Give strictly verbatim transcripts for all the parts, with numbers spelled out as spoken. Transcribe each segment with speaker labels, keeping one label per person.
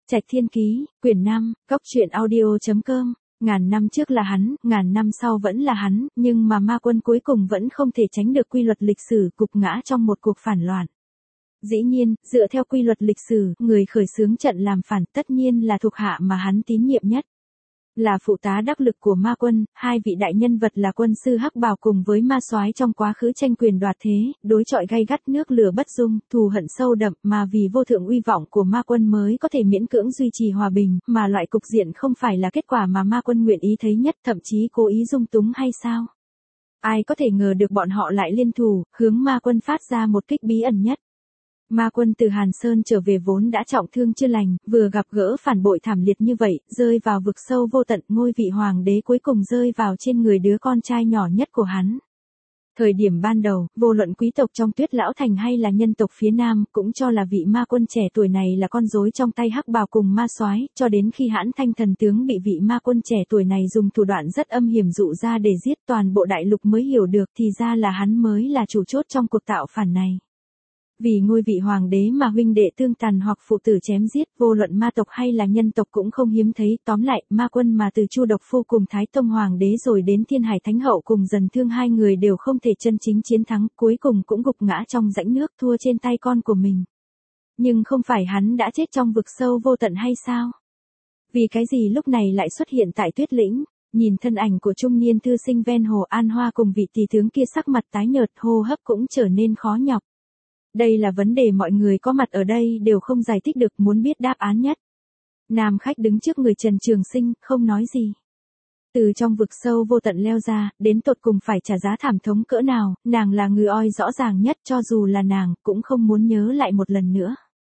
Speaker 1: Trạch Thiên Ký, quyển năm, góc truyện audio chấm com. Ngàn năm trước là hắn, ngàn năm sau vẫn là hắn, nhưng mà ma quân cuối cùng vẫn không thể tránh được quy luật lịch sử, gục ngã trong một cuộc phản loạn. Dĩ nhiên, dựa theo quy luật lịch sử, người khởi xướng trận làm phản tất nhiên là thuộc hạ mà hắn tín nhiệm nhất. Là phụ tá đắc lực của ma quân, hai vị đại nhân vật là quân sư Hắc Bào cùng với ma soái trong quá khứ tranh quyền đoạt thế, đối chọi gay gắt nước lửa bất dung, thù hận sâu đậm mà vì vô thượng uy vọng của ma quân mới có thể miễn cưỡng duy trì hòa bình, mà loại cục diện không phải là kết quả mà ma quân nguyện ý thấy nhất, thậm chí cố ý dung túng hay sao? Ai có thể ngờ được bọn họ lại liên thủ, hướng ma quân phát ra một kích bí ẩn nhất. Ma quân từ Hàn Sơn trở về vốn đã trọng thương chưa lành, vừa gặp gỡ phản bội thảm liệt như vậy, rơi vào vực sâu vô tận, ngôi vị hoàng đế cuối cùng rơi vào trên người đứa con trai nhỏ nhất của hắn. Thời điểm ban đầu, vô luận quý tộc trong Tuyết Lão Thành hay là nhân tộc phía Nam, cũng cho là vị ma quân trẻ tuổi này là con rối trong tay Hắc Bào cùng ma soái, cho đến khi Hãn Thanh thần tướng bị vị ma quân trẻ tuổi này dùng thủ đoạn rất âm hiểm dụ ra để giết, toàn bộ đại lục mới hiểu được thì ra là hắn mới là chủ chốt trong cuộc tạo phản này. Vì ngôi vị hoàng đế mà huynh đệ tương tàn hoặc phụ tử chém giết, vô luận ma tộc hay là nhân tộc cũng không hiếm thấy, tóm lại, ma quân mà từ Chu Độc Phu cùng Thái Tông hoàng đế rồi đến Thiên Hải Thánh Hậu cùng Dần Thương hai người đều không thể chân chính chiến thắng, cuối cùng cũng gục ngã trong rãnh nước, thua trên tay con của mình. Nhưng không phải hắn đã chết trong vực sâu vô tận hay sao? Vì cái gì lúc này lại xuất hiện tại Tuyết Lĩnh? Nhìn thân ảnh của trung niên thư sinh ven hồ An Hoa cùng vị tỷ tướng kia sắc mặt tái nhợt, hô hấp cũng trở nên khó nhọc. Đây là vấn đề mọi người có mặt ở đây đều không giải thích được, muốn biết đáp án nhất. Nam khách đứng trước người Trần Trường Sinh, không nói gì. Từ trong vực sâu vô tận leo ra, đến tột cùng phải trả giá thảm thống cỡ nào, nàng là người oi rõ ràng nhất, cho dù là nàng, cũng không muốn nhớ lại một lần nữa.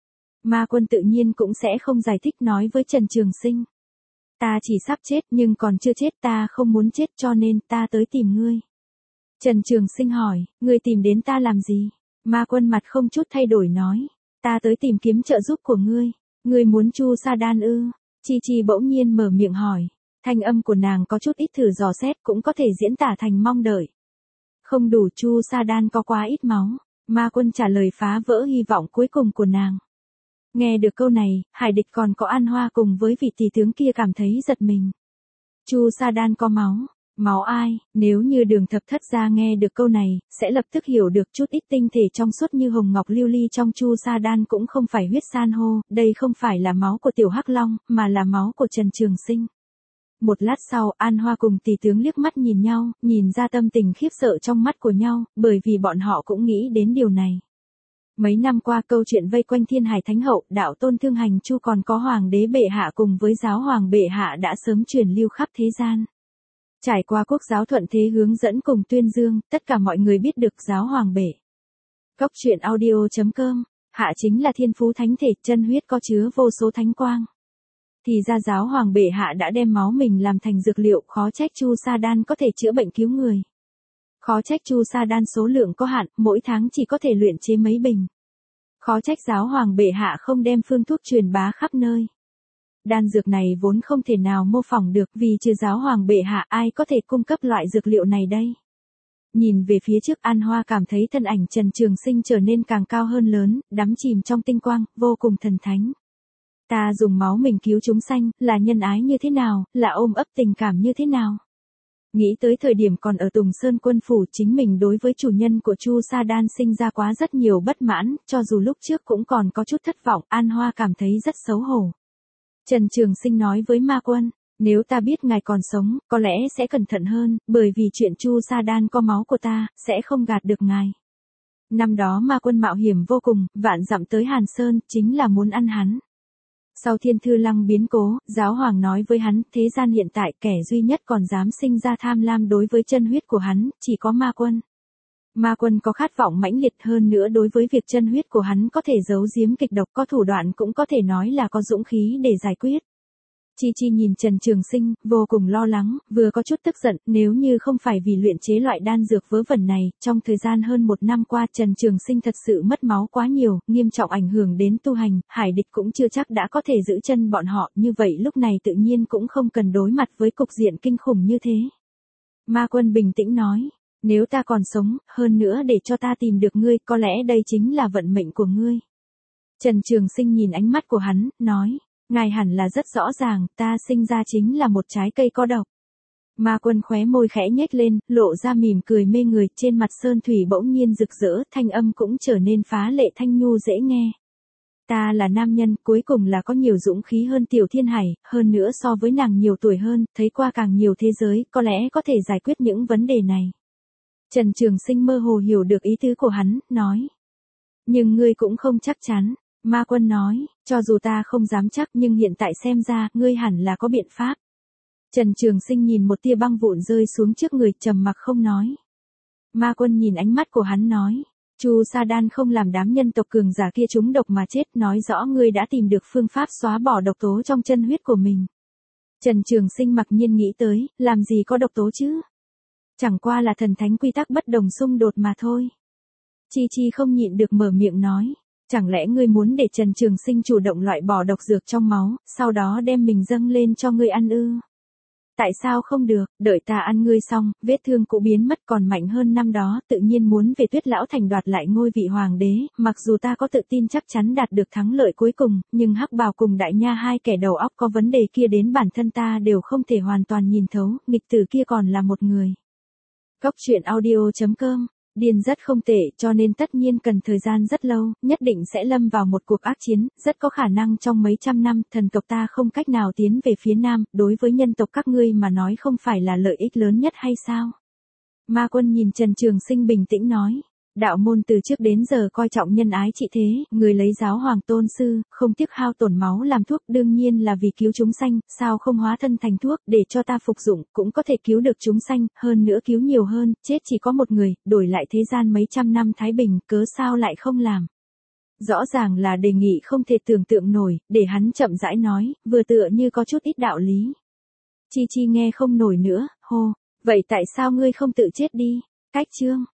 Speaker 1: Ma quân tự nhiên cũng sẽ không giải thích, nói với Trần Trường Sinh. Ta chỉ sắp chết nhưng còn chưa chết, ta không muốn chết cho nên ta tới tìm ngươi. Trần Trường Sinh hỏi, ngươi tìm đến ta làm gì? Ma quân mặt không chút thay đổi nói, ta tới tìm kiếm trợ giúp của ngươi, ngươi muốn Chu Sa Đan ư? Chi Chi bỗng nhiên mở miệng hỏi, thanh âm của nàng có chút ít thử dò xét, cũng có thể diễn tả thành mong đợi. Không đủ, Chu Sa Đan có quá ít máu. Ma quân trả lời phá vỡ hy vọng cuối cùng của nàng. Nghe được câu này, Hải Địch còn có An Hoa cùng với vị tỷ tướng kia cảm thấy giật mình. Chu Sa Đan có máu. Máu ai? Nếu như Đường Thập Thất gia nghe được câu này, sẽ lập tức hiểu được chút ít tinh thể trong suốt như hồng ngọc lưu ly trong Chu Sa Đan cũng không phải huyết san hô, đây không phải là máu của Tiểu Hắc Long, mà là máu của Trần Trường Sinh. Một lát sau, An Hoa cùng tỷ tướng liếc mắt nhìn nhau, nhìn ra tâm tình khiếp sợ trong mắt của nhau, bởi vì bọn họ cũng nghĩ đến điều này. Mấy năm qua câu chuyện vây quanh Thiên Hải Thánh Hậu, đạo tôn Thương Hành Chu còn có Hoàng đế bệ hạ cùng với giáo hoàng bệ hạ đã sớm truyền lưu khắp thế gian. Trải qua quốc giáo thuận thế hướng dẫn cùng tuyên dương, tất cả mọi người biết được giáo hoàng bệ. Góc truyện audio chấm com, hạ chính là thiên phú thánh thể, chân huyết có chứa vô số thánh quang. Thì ra giáo hoàng bệ hạ đã đem máu mình làm thành dược liệu, khó trách Chu Sa Đan có thể chữa bệnh cứu người. Khó trách Chu Sa Đan số lượng có hạn, mỗi tháng chỉ có thể luyện chế mấy bình. Khó trách giáo hoàng bệ hạ không đem phương thuốc truyền bá khắp nơi. Đan dược này vốn không thể nào mô phỏng được, vì trừ giáo hoàng bệ hạ ai có thể cung cấp loại dược liệu này đây. Nhìn về phía trước, An Hoa cảm thấy thân ảnh Trần Trường Sinh trở nên càng cao hơn lớn, đắm chìm trong tinh quang, vô cùng thần thánh. Ta dùng máu mình cứu chúng sanh, là nhân ái như thế nào, là ôm ấp tình cảm như thế nào. Nghĩ tới thời điểm còn ở Tùng Sơn quân phủ, chính mình đối với chủ nhân của Chu Sa Đan sinh ra quá rất nhiều bất mãn, cho dù lúc trước cũng còn có chút thất vọng, An Hoa cảm thấy rất xấu hổ. Trần Trường Sinh nói với ma quân, nếu ta biết ngài còn sống, có lẽ sẽ cẩn thận hơn, bởi vì chuyện Chu Sa Đan có máu của ta, sẽ không gạt được ngài. Năm đó ma quân mạo hiểm vô cùng, vạn dặm tới Hàn Sơn, chính là muốn ăn hắn. Sau Thiên Thư Lăng biến cố, giáo hoàng nói với hắn, thế gian hiện tại kẻ duy nhất còn dám sinh ra tham lam đối với chân huyết của hắn, chỉ có ma quân. Ma quân có khát vọng mãnh liệt hơn nữa đối với việc chân huyết của hắn có thể giấu giếm kịch độc, có thủ đoạn cũng có thể nói là có dũng khí để giải quyết. Chi Chi nhìn Trần Trường Sinh, vô cùng lo lắng, vừa có chút tức giận, nếu như không phải vì luyện chế loại đan dược vớ vẩn này, trong thời gian hơn một năm qua Trần Trường Sinh thật sự mất máu quá nhiều, nghiêm trọng ảnh hưởng đến tu hành, Hải Địch cũng chưa chắc đã có thể giữ chân bọn họ, như vậy lúc này tự nhiên cũng không cần đối mặt với cục diện kinh khủng như thế. Ma quân bình tĩnh nói. Nếu ta còn sống, hơn nữa để cho ta tìm được ngươi, có lẽ đây chính là vận mệnh của ngươi. Trần Trường Sinh nhìn ánh mắt của hắn, nói, Ngài hẳn là rất rõ ràng, ta sinh ra chính là một trái cây có độc. Ma Quân khóe môi khẽ nhếch lên, lộ ra mỉm cười mê người, trên mặt Sơn Thủy bỗng nhiên rực rỡ, thanh âm cũng trở nên phá lệ thanh nhu dễ nghe. Ta là nam nhân, cuối cùng là có nhiều dũng khí hơn Tiểu Thiên Hải, hơn nữa so với nàng nhiều tuổi hơn, thấy qua càng nhiều thế giới, có lẽ có thể giải quyết những vấn đề này. Trần Trường Sinh mơ hồ hiểu được ý tứ của hắn, nói. Nhưng ngươi cũng không chắc chắn. Ma Quân nói, cho dù ta không dám chắc nhưng hiện tại xem ra, ngươi hẳn là có biện pháp. Trần Trường Sinh nhìn một tia băng vụn rơi xuống trước người, trầm mặc không nói. Ma Quân nhìn ánh mắt của hắn nói, Chu Sa Đan không làm đám nhân tộc cường giả kia trúng độc mà chết, nói rõ ngươi đã tìm được phương pháp xóa bỏ độc tố trong chân huyết của mình. Trần Trường Sinh mặc nhiên nghĩ tới, làm gì có độc tố chứ? Chẳng qua là thần thánh quy tắc bất đồng xung đột mà thôi. Chi Chi không nhịn được mở miệng nói, chẳng lẽ ngươi muốn để Trần Trường Sinh chủ động loại bỏ độc dược trong máu, sau đó đem mình dâng lên cho ngươi ăn ư? Tại sao không được, đợi ta ăn ngươi xong, vết thương cũ biến mất còn mạnh hơn năm đó, tự nhiên muốn về Tuyết Lão Thành đoạt lại ngôi vị hoàng đế, mặc dù ta có tự tin chắc chắn đạt được thắng lợi cuối cùng, nhưng Hắc Bào cùng Đại Nha hai kẻ đầu óc có vấn đề kia đến bản thân ta đều không thể hoàn toàn nhìn thấu, nghịch tử kia còn là một người. Góc truyện audio chấm com. Điền rất không tệ, cho nên tất nhiên cần thời gian rất lâu, nhất định sẽ lâm vào một cuộc ác chiến, rất có khả năng trong mấy trăm năm, thần tộc ta không cách nào tiến về phía nam, đối với nhân tộc các ngươi mà nói không phải là lợi ích lớn nhất hay sao? Ma Quân nhìn Trần Trường Sinh bình tĩnh nói. Đạo môn từ trước đến giờ coi trọng nhân ái trị thế, người lấy giáo hoàng tôn sư, không tiếc hao tổn máu làm thuốc, đương nhiên là vì cứu chúng sanh, sao không hóa thân thành thuốc để cho ta phục dụng, cũng có thể cứu được chúng sanh, hơn nữa cứu nhiều hơn, chết chỉ có một người, đổi lại thế gian mấy trăm năm thái bình, cớ sao lại không làm? Rõ ràng là đề nghị không thể tưởng tượng nổi, để hắn chậm rãi nói, vừa tựa như có chút ít đạo lý. Chi Chi nghe không nổi nữa, hô, vậy tại sao ngươi không tự chết đi? Cách chương